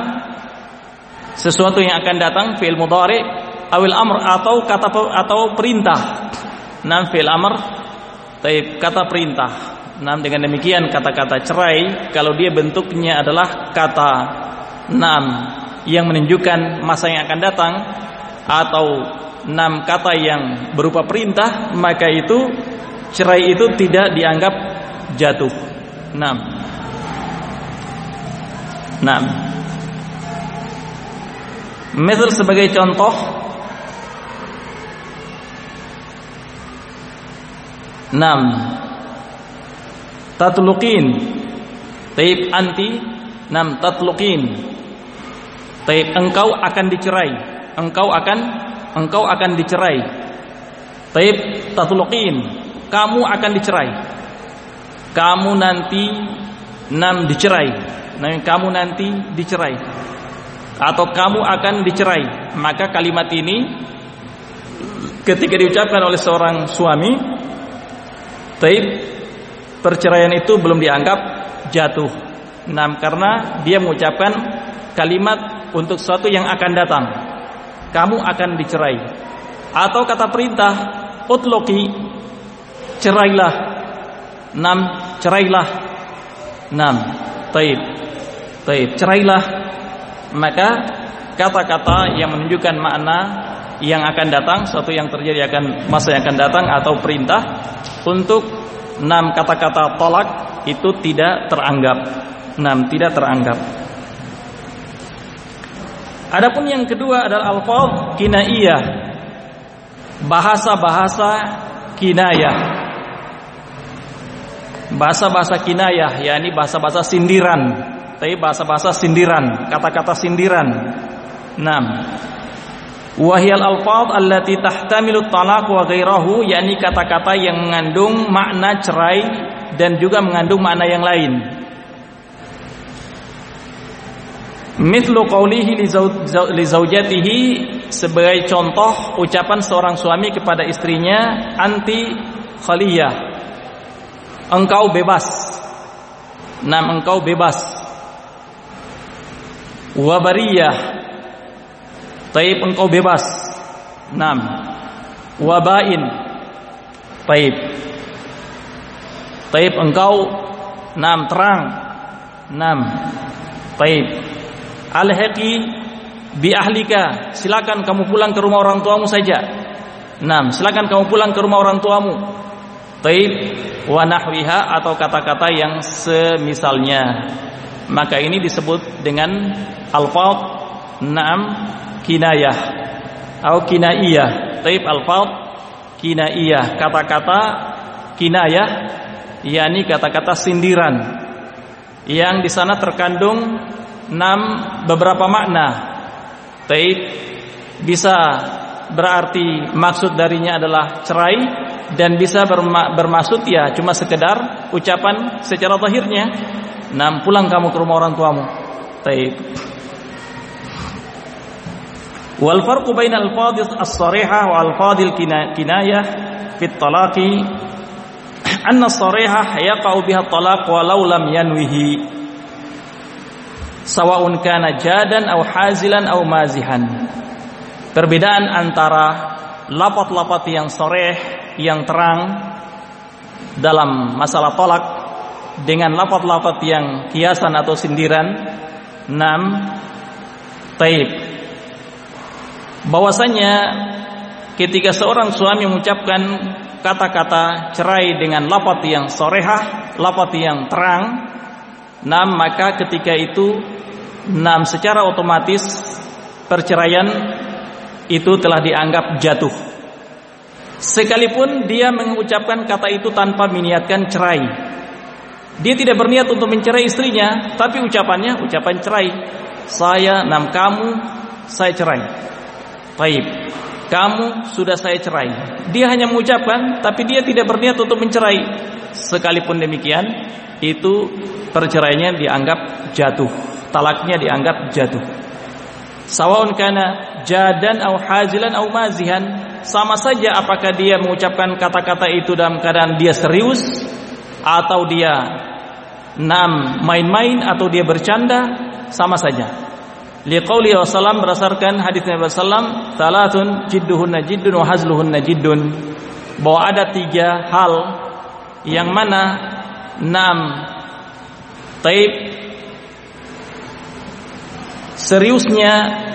fi'il mudhari' awil amr, atau kata atau perintah. 6 fi'il amr, kata perintah. 6 dengan demikian kata-kata cerai kalau dia bentuknya adalah kata 6 yang menunjukkan masa yang akan datang, atau 6 kata yang berupa perintah, maka itu cerai itu tidak dianggap jatuh. 6 misal sebagai contoh, 6 tatluqin, taib anti 6 tatluqin, taib engkau akan dicerai, engkau akan dicerai. Taib tatluqin, kamu akan dicerai, kamu nanti dicerai. Kamu nanti dicerai atau kamu akan dicerai. Maka kalimat ini ketika diucapkan oleh seorang suami, perceraian itu belum dianggap jatuh. Karena dia mengucapkan kalimat untuk sesuatu yang akan datang. Kamu akan dicerai. Atau kata perintah, utloki, cerailah. Cerailah. Cerailah. Maka kata-kata yang menunjukkan makna yang akan datang, sesuatu yang terjadi akan masa yang akan datang, atau perintah untuk 6 kata-kata tolak itu tidak teranggap. Tidak teranggap. Adapun yang kedua adalah alfaz kinaiyah, bahasa-bahasa kinayah. Bahasa-bahasa kinayah, yakni bahasa-bahasa sindiran. Bahasa-bahasa sindiran, kata-kata sindiran. Wahiyal alfaz allati tahtamilu talaq wa ghairahu, yakni kata-kata yang mengandung makna cerai dan juga mengandung makna yang lain. Mithlu qawlihi li zaujatihi, sebagai contoh ucapan seorang suami kepada istrinya, anti khaliyah, engkau bebas. Engkau bebas. Wabariyah, engkau bebas. Wabain, engkau terang. Alhaqi bi ahlika, silakan kamu pulang ke rumah orang tuamu saja. Silakan kamu pulang ke rumah orang tuamu. Wa nahwiha, atau kata-kata yang semisalnya. Maka ini disebut dengan alfaz kinayah atau kinaiyah. Alfaz kinaiyah, kata-kata kinayah, yakni kata-kata sindiran yang di sana terkandung beberapa makna. Bisa berarti maksud darinya adalah cerai, dan bisa bermaksud ya cuma sekedar ucapan secara zahirnya. Pulang kamu ke rumah orang tuamu. Wal farqu bainal alfadh as-sarihah wa alfadhil kinayah fi at-talaqi anna as-sarihah yaqa'u biha at-talaq walau lam yanwihi, sawa'un kana jadan aw hazilan aw mazihan. Perbedaan antara lafaz-lafaz yang sharih, yang terang dalam masalah talak, dengan lafaz-lafaz yang kiasan atau sindiran. Bahwasanya ketika seorang suami mengucapkan kata-kata cerai dengan lafaz yang sharihah, lafaz yang terang, maka ketika itu secara otomatis perceraian itu telah dianggap jatuh. Sekalipun dia mengucapkan kata itu tanpa meniatkan cerai, dia tidak berniat untuk mencerai istrinya, tapi ucapannya ucapan cerai. Kamu saya cerai. Kamu sudah saya cerai. Dia hanya mengucapkan, tapi dia tidak berniat untuk mencerai. Sekalipun demikian, itu perceraiannya dianggap jatuh, talaknya dianggap jatuh. Sawaun kana jadan au hazilan au mazihan, sama saja apakah dia mengucapkan kata-kata itu dalam keadaan dia serius, atau dia main-main, atau dia bercanda, sama saja. Liqauli wasallam, berdasarkan hadis Nabi sallam, salatun jidduhunna jiddun wa hazluhunna jiddun, bahwa ada 3 hal yang mana seriusnya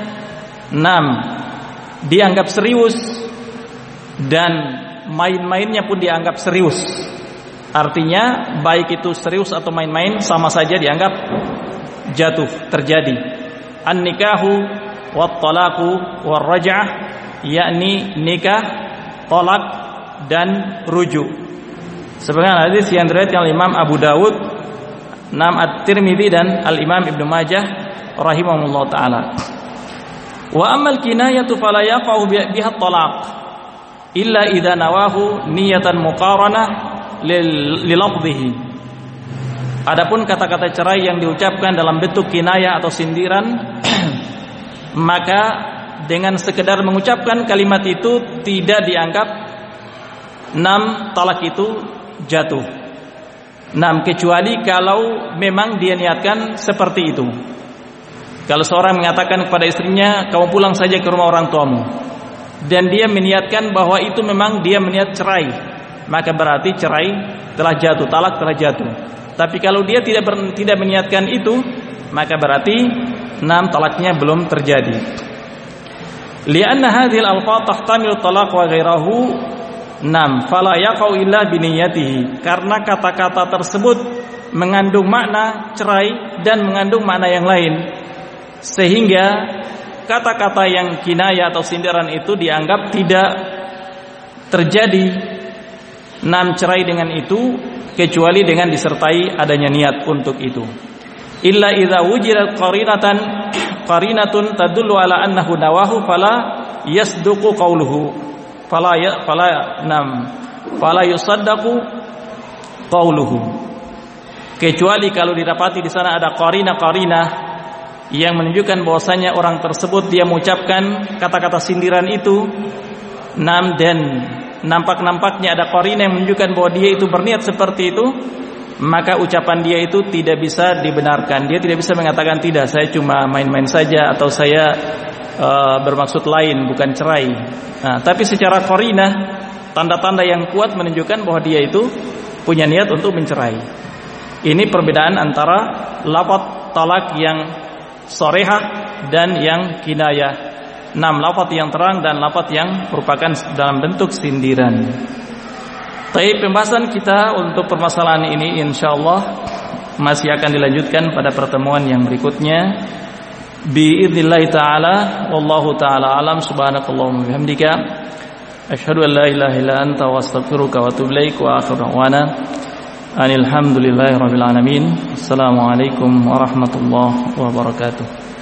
dianggap serius, dan main-mainnya pun dianggap serius. Artinya baik itu serius atau main-main, sama saja dianggap jatuh, terjadi. An-nikahu wat-talaqu war-raj'ah, yakni nikah, talak, dan rujuk. Sebagaimana hadis yang diriwayatkan oleh Imam Abu Dawud, At-Tirmidzi, dan Al-Imam Ibnu Majah rahimahullah taala. Wa ammal kinayatu fala yaqa'u biha at-talaq illa idza nawahu niyatan muqaranah li lafdhihi. Adapun kata-kata cerai yang diucapkan dalam bentuk kinayah atau sindiran, maka dengan sekedar mengucapkan kalimat itu tidak dianggap 6 talak itu jatuh. 6 kecuali kalau memang dia niatkan seperti itu. Kalau seorang mengatakan kepada istrinya, kamu pulang saja ke rumah orang tuamu, dan dia meniatkan bahwa itu memang dia meniat cerai, maka berarti cerai telah jatuh, talak telah jatuh. Tapi kalau dia tidak meniatkan itu, maka berarti 6 talaknya belum terjadi. Li'anna hadhil alfaz tahtamilu talaq wa ghairahu 6 fala yaqau illa biniyatihi. Karena kata-kata tersebut mengandung makna cerai dan mengandung makna yang lain, sehingga kata-kata yang kinayah atau sindiran itu dianggap tidak terjadi 6 cerai dengan itu, kecuali dengan disertai adanya niat untuk itu. Illa idza wujidat qarinatun tadullu ala annahu nawahu fala yasduqu qawluhu fala yusaddaqu qawluhu. Kecuali kalau didapati di sana ada qarinah yang menunjukkan bahwasanya orang tersebut dia mengucapkan kata-kata sindiran itu, dan nampak-nampaknya ada qarinah yang menunjukkan bahwa dia itu berniat seperti itu, maka ucapan dia itu tidak bisa dibenarkan. Dia tidak bisa mengatakan tidak, saya cuma main-main saja, atau saya bermaksud lain, bukan cerai. Nah, tapi secara qarinah, tanda-tanda yang kuat menunjukkan bahwa dia itu punya niat untuk mencerai. Ini perbedaan antara lafaz talak yang sharihah dan yang kinayah. 6 lafaz yang terang dan lafaz yang merupakan dalam bentuk sindiran. Tapi pembahasan kita untuk permasalahan ini insyaallah masih akan dilanjutkan pada pertemuan yang berikutnya. Biidznillah taala, wallahu taala alam. Subhanakallahumma bihamdika asyhadu an la ilaha illa anta wa astaghfiruka wa atubu ilaik wa akhiru da'wana alhamdulillahirabbil alamin. Assalamualaikum warahmatullahi wabarakatuh.